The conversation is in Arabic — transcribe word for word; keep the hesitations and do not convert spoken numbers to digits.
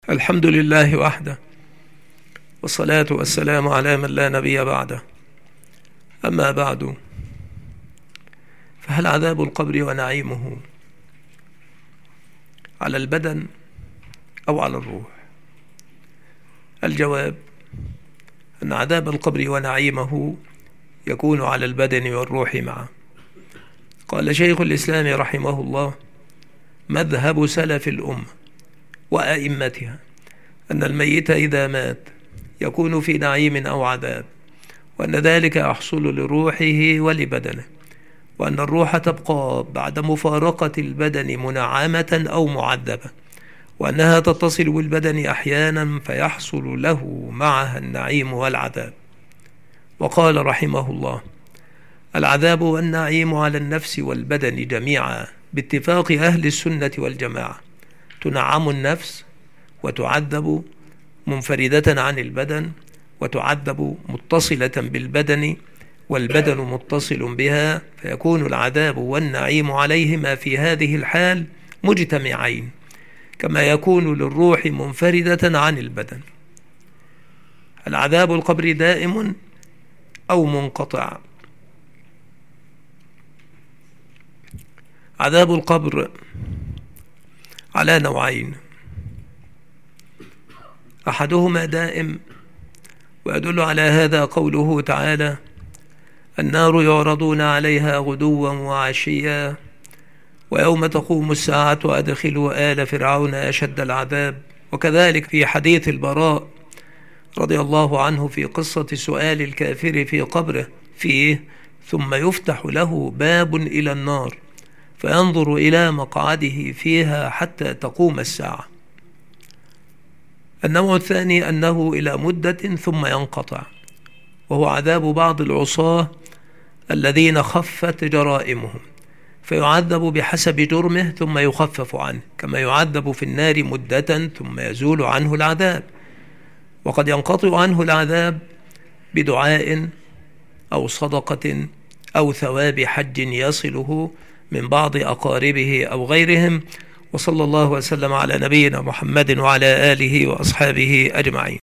الحمد لله وحده، والصلاة والسلام على من لا نبي بعده. أما بعد، فهل عذاب القبر ونعيمه على البدن أو على الروح؟ الجواب أن عذاب القبر ونعيمه يكون على البدن والروح معا. قال شيخ الإسلام رحمه الله: مذهب سلف الأمة وأئمتها أن الميت إذا مات يكون في نعيم أو عذاب، وأن ذلك يحصل لروحه ولبدنه، وأن الروح تبقى بعد مفارقة البدن منعمة أو معذبة، وأنها تتصل بالبدن أحيانا فيحصل له معها النعيم والعذاب. وقال رحمه الله: العذاب والنعيم على النفس والبدن جميعا باتفاق أهل السنة والجماعة. تنعم النفس وتعذب منفردة عن البدن، وتعذب متصلة بالبدن، والبدن متصل بها، فيكون العذاب والنعيم عليهما في هذه الحال مجتمعين، كما يكون للروح منفردة عن البدن. العذاب القبر دائم أو منقطع؟ عذاب القبر على نوعين: أحدهما دائم، ويدل على هذا قوله تعالى: النار يعرضون عليها غدوا وعشيا ويوم تقوم الساعة أدخلوا آل فرعون أشد العذاب. وكذلك في حديث البراء رضي الله عنه في قصة سؤال الكافر في قبره فيه: ثم يفتح له باب إلى النار فينظر إلى مقعده فيها حتى تقوم الساعة. النوع الثاني أنه إلى مدة ثم ينقطع، وهو عذاب بعض العصاة الذين خفت جرائمهم، فيعذب بحسب جرمه ثم يخفف عنه، كما يعذب في النار مدة ثم يزول عنه العذاب. وقد ينقطع عنه العذاب بدعاء أو صدقة أو ثواب حج يصله من بعض أقاربه أو غيرهم. وصلى الله وسلم على نبينا محمد وعلى آله وأصحابه أجمعين.